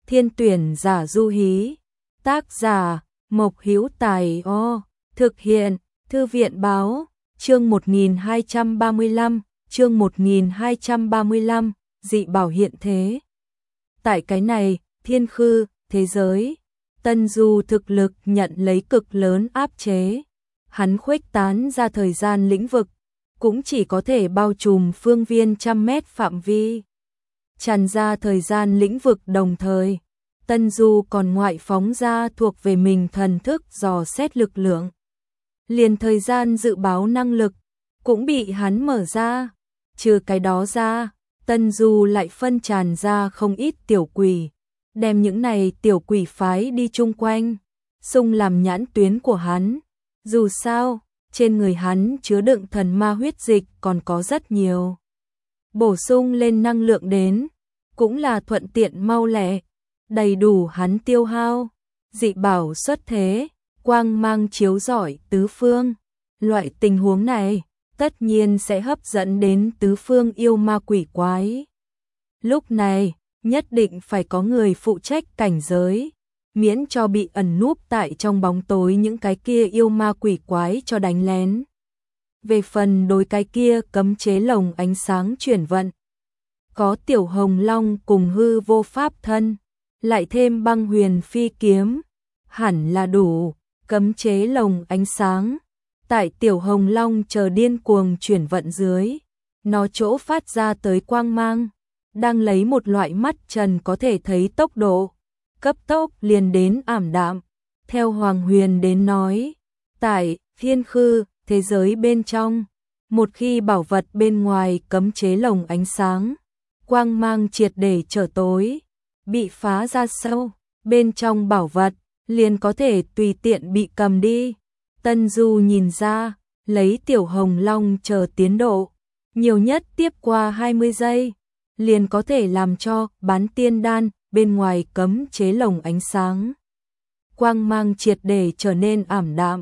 Thiên tuyển giả du hí. Tác giả Mộc Hữu Tài. Thực hiện Thư viện báo. Chương 1235, chương 1235, dị bảo hiện thế. Tại cái này, thiên khư, thế giới, Tân Du thực lực nhận lấy cực lớn áp chế. Hắn khuếch tán ra thời gian lĩnh vực, cũng chỉ có thể bao trùm phương viên trăm mét phạm vi. Tràn ra thời gian lĩnh vực đồng thời, Tân Du còn ngoại phóng ra thuộc về mình thần thức dò xét lực lượng. Liền thời gian dự báo năng lực cũng bị hắn mở ra. Trừ cái đó ra, Tân Du lại phân tràn ra không ít tiểu quỷ, đem những này tiểu quỷ phái đi chung quanh, xung làm nhãn tuyến của hắn. Dù sao, trên người hắn chứa đựng thần ma huyết dịch còn có rất nhiều. Bổ sung lên năng lượng đến, cũng là thuận tiện mau lẹ, đầy đủ hắn tiêu hao. Dị bảo xuất thế, quang mang chiếu rọi tứ phương. Loại tình huống này tất nhiên sẽ hấp dẫn đến tứ phương yêu ma quỷ quái. Lúc này, nhất định phải có người phụ trách cảnh giới, miễn cho bị ẩn núp tại trong bóng tối những cái kia yêu ma quỷ quái cho đánh lén. Về phần đối cái kia cấm chế lồng ánh sáng chuyển vận, có tiểu hồng long cùng hư vô pháp thân, lại thêm băng huyền phi kiếm, hẳn là đủ. Cấm chế lồng ánh sáng, tại tiểu hồng long chờ điên cuồng chuyển vận dưới, nó chỗ phát ra tới quang mang, đang lấy một loại mắt trần có thể thấy tốc độ, cấp tốc liền đến ảm đạm. Theo Hoàng Huyền đến nói, tại thiên khư, thế giới bên trong, một khi bảo vật bên ngoài cấm chế lồng ánh sáng, quang mang triệt để trở tối, bị phá ra sâu, bên trong bảo vật liền có thể tùy tiện bị cầm đi. Tân Du nhìn ra, lấy tiểu hồng long chờ tiến độ, nhiều nhất tiếp qua 20 giây, liền có thể làm cho bán tiên đan bên ngoài cấm chế lồng ánh sáng quang mang triệt để trở nên ảm đạm.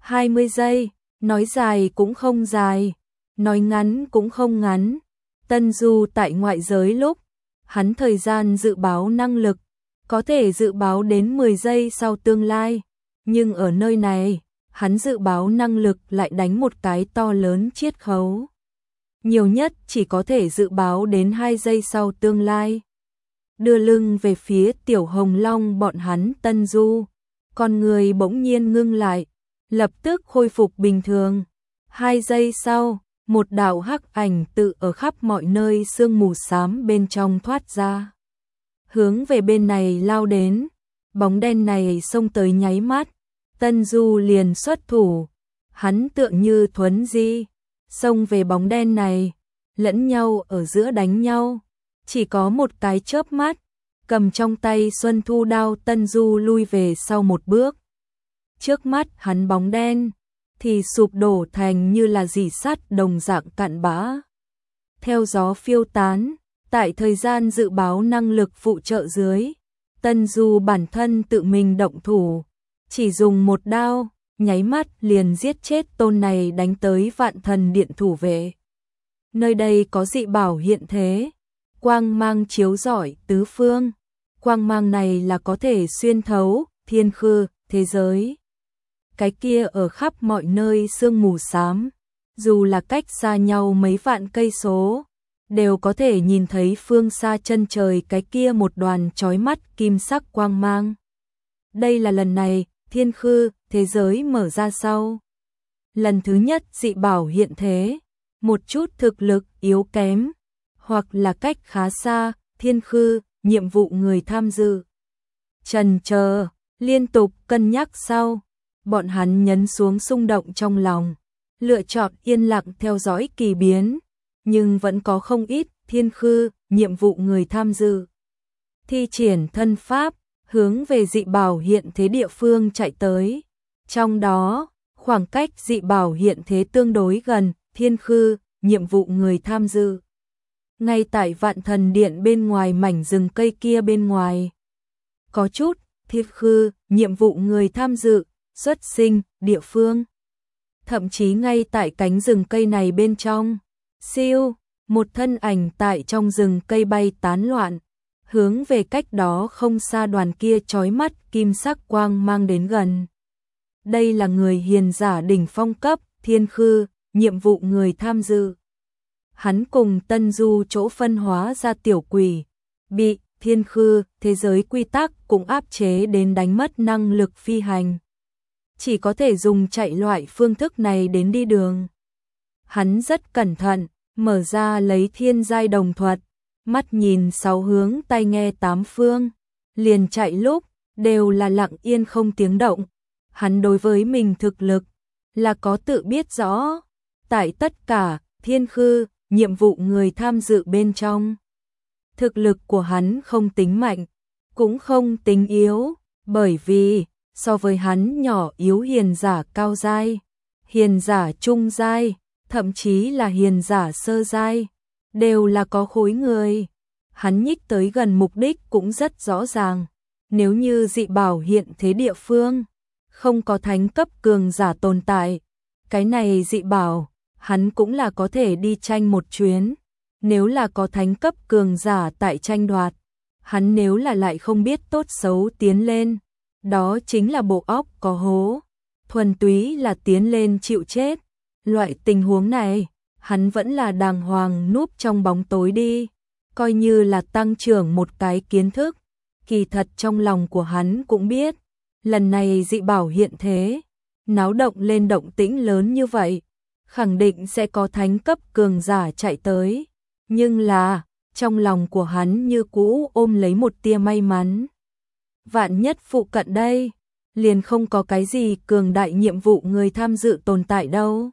20 giây, nói dài cũng không dài, nói ngắn cũng không ngắn. Tân Du tại ngoại giới lúc, hắn thời gian dự báo năng lực có thể dự báo đến 10 giây sau tương lai, nhưng ở nơi này, hắn dự báo năng lực lại đánh một cái to lớn chiết khấu. Nhiều nhất chỉ có thể dự báo đến 2 giây sau tương lai. Đưa lưng về phía tiểu hồng long bọn hắn. Tân Du, con người bỗng nhiên ngưng lại, lập tức khôi phục bình thường. 2 giây sau, một đạo hắc ảnh tự ở khắp mọi nơi sương mù xám bên trong thoát ra, hướng về bên này lao đến. Bóng đen này xông tới nháy mắt, Tân Du liền xuất thủ, hắn tựa như thuấn di, xông về bóng đen này, lẫn nhau ở giữa đánh nhau, chỉ có một cái chớp mắt, cầm trong tay Xuân Thu đao. Tân Du lui về sau một bước, trước mắt hắn bóng đen thì sụp đổ thành như là rỉ sắt đồng dạng cặn bã, theo gió phiêu tán. Tại thời gian dự báo năng lực phụ trợ dưới, Tân Du bản thân tự mình động thủ, chỉ dùng một đao, nháy mắt liền giết chết tôn này đánh tới Vạn Thần Điện thủ vệ. Nơi đây có dị bảo hiện thế, quang mang chiếu rọi tứ phương. Quang mang này là có thể xuyên thấu thiên khư, thế giới. Cái kia ở khắp mọi nơi sương mù xám, dù là cách xa nhau mấy vạn cây số, đều có thể nhìn thấy phương xa chân trời cái kia một đoàn chói mắt kim sắc quang mang. Đây là lần này thiên khư, thế giới mở ra sau, lần thứ nhất dị bảo hiện thế. Một chút thực lực yếu kém, hoặc là cách khá xa, thiên khư, nhiệm vụ người tham dự chần chờ, liên tục cân nhắc sau, bọn hắn nhấn xuống xung động trong lòng, lựa chọn yên lặng theo dõi kỳ biến. Nhưng vẫn có không ít thiên khư, nhiệm vụ người tham dự thi triển thân pháp, hướng về dị bảo hiện thế địa phương chạy tới. Trong đó, khoảng cách dị bảo hiện thế tương đối gần, thiên khư, nhiệm vụ người tham dự ngay tại Vạn Thần Điện bên ngoài mảnh rừng cây kia bên ngoài. Có chút thiên khư, nhiệm vụ người tham dự xuất sinh địa phương, thậm chí ngay tại cánh rừng cây này bên trong. Siêu, một thân ảnh tại trong rừng cây bay tán loạn, hướng về cách đó không xa đoàn kia chói mắt kim sắc quang mang đến gần. Đây là người hiền giả đỉnh phong cấp, Thiên Khư, nhiệm vụ người tham dự. Hắn cùng Tân Du chỗ phân hóa ra tiểu quỷ, bị Thiên Khư, thế giới quy tắc cũng áp chế đến đánh mất năng lực phi hành. Chỉ có thể dùng chạy loại phương thức này đến đi đường. Hắn rất cẩn thận, mở ra lấy thiên giai đồng thuật, mắt nhìn sáu hướng tai nghe tám phương, liền chạy lúc, đều là lặng yên không tiếng động. Hắn đối với mình thực lực, là có tự biết rõ, tại tất cả, Thiên Khư, nhiệm vụ người tham dự bên trong. Thực lực của hắn không tính mạnh, cũng không tính yếu, bởi vì, so với hắn nhỏ yếu hiền giả cao giai, hiền giả trung giai, thậm chí là hiền giả sơ giai, đều là có khối người. Hắn nhích tới gần mục đích cũng rất rõ ràng, nếu như dị bảo hiện thế địa phương, không có thánh cấp cường giả tồn tại, cái này dị bảo, hắn cũng là có thể đi tranh một chuyến. Nếu là có thánh cấp cường giả tại tranh đoạt, hắn nếu là lại không biết tốt xấu tiến lên, đó chính là bộ óc có hố, thuần túy là tiến lên chịu chết. Loại tình huống này, hắn vẫn là đàng hoàng núp trong bóng tối đi, coi như là tăng trưởng một cái kiến thức. Kỳ thật trong lòng của hắn cũng biết, lần này dị bảo hiện thế, náo động lên động tĩnh lớn như vậy, khẳng định sẽ có thánh cấp cường giả chạy tới. Nhưng là, trong lòng của hắn như cũ ôm lấy một tia may mắn. Vạn nhất phụ cận đây, liền không có cái gì cường đại nhiệm vụ người tham dự tồn tại đâu.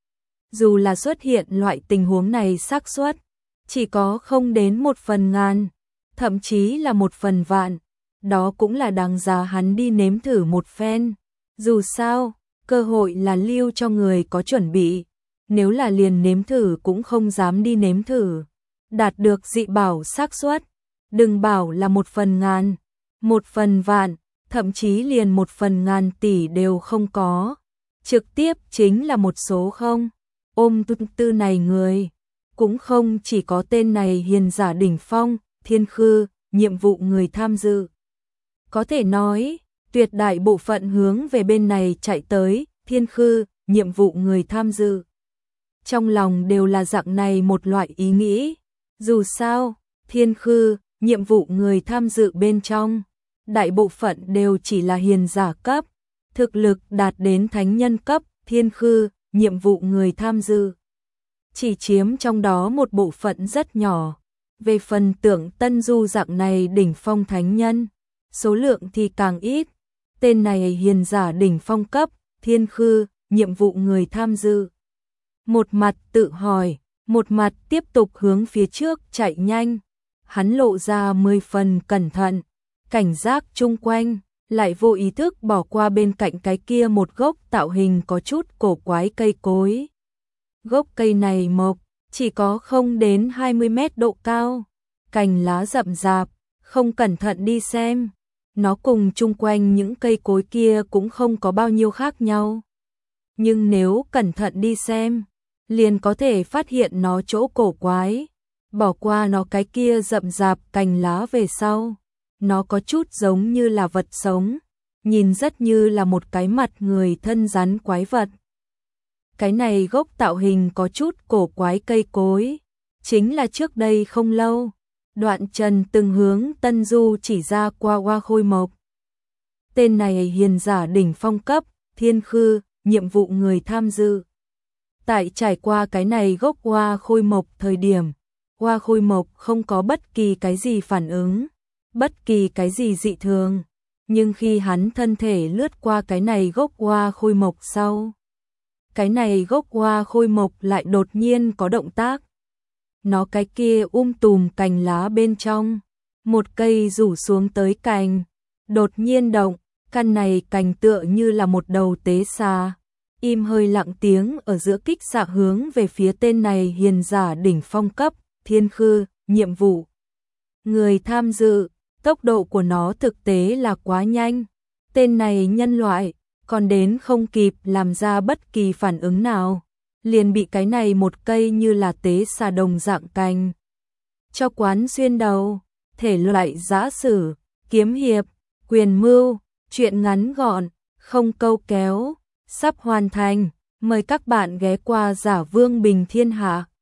Dù là xuất hiện loại tình huống này xác suất, chỉ có không đến 1/1000, thậm chí là 1/100000, đó cũng là đáng giá hắn đi nếm thử một phen. Dù sao, cơ hội là lưu cho người có chuẩn bị, nếu là liền nếm thử cũng không dám đi nếm thử. Đạt được dị bảo xác suất, đừng bảo là 1/1000, 1/100000, thậm chí liền 1/1000 tỷ đều không có, trực tiếp chính là một số không. Ôm tư này người, cũng không chỉ có tên này hiền giả đỉnh phong, Thiên Khư, nhiệm vụ người tham dự. Có thể nói, tuyệt đại bộ phận hướng về bên này chạy tới, Thiên Khư, nhiệm vụ người tham dự. Trong lòng đều là dạng này một loại ý nghĩ. Dù sao, Thiên Khư, nhiệm vụ người tham dự bên trong, đại bộ phận đều chỉ là hiền giả cấp, thực lực đạt đến thánh nhân cấp. Thiên Khư, nhiệm vụ người tham dự chỉ chiếm trong đó một bộ phận rất nhỏ. Về phần Tưởng Tân Du dạng này đỉnh phong thánh nhân, số lượng thì càng ít. Tên này hiền giả đỉnh phong cấp, Thiên Khư, nhiệm vụ người tham dự. Một mặt tự hỏi, một mặt tiếp tục hướng phía trước chạy nhanh. Hắn lộ ra 10 phần cẩn thận, cảnh giác chung quanh, lại vô ý thức bỏ qua bên cạnh cái kia một gốc tạo hình có chút cổ quái cây cối. Gốc cây này mộc, chỉ có không đến 20 mét độ cao, cành lá rậm rạp, không cẩn thận đi xem, nó cùng chung quanh những cây cối kia cũng không có bao nhiêu khác nhau. Nhưng nếu cẩn thận đi xem, liền có thể phát hiện nó chỗ cổ quái. Bỏ qua nó cái kia rậm rạp cành lá về sau, nó có chút giống như là vật sống, nhìn rất như là một cái mặt người thân rắn quái vật. Cái này gốc tạo hình có chút cổ quái cây cối, chính là trước đây không lâu, Đoạn Trần từng hướng Tân Du chỉ ra qua Hoa Khôi Mộc. Tên này hiền giả đỉnh phong cấp, Thiên Khư, nhiệm vụ người tham dự. Tại trải qua cái này gốc Hoa Khôi Mộc thời điểm, Hoa Khôi Mộc không có bất kỳ cái gì phản ứng, bất kỳ cái gì dị thường. Nhưng khi hắn thân thể lướt qua cái này gốc Hoa Khôi Mộc sau, cái này gốc Hoa Khôi Mộc lại đột nhiên có động tác. Nó cái kia tùm cành lá bên trong, một cây rủ xuống tới cành, đột nhiên động, căn này cành tựa như là một đầu tế xà, im hơi lặng tiếng ở giữa kích xạ hướng về phía tên này hiền giả đỉnh phong cấp, Thiên Khư, nhiệm vụ. Người tham dự, tốc độ của nó thực tế là quá nhanh, tên này nhân loại, còn đến không kịp làm ra bất kỳ phản ứng nào, liền bị cái này một cây như là tế xà đồng dạng cành cho quán xuyên đầu. thể loại giã sử, kiếm hiệp, quyền mưu, truyện ngắn gọn, không câu kéo, sắp hoàn thành. Mời các bạn ghé qua Giả Vương Bình Thiên Hạ.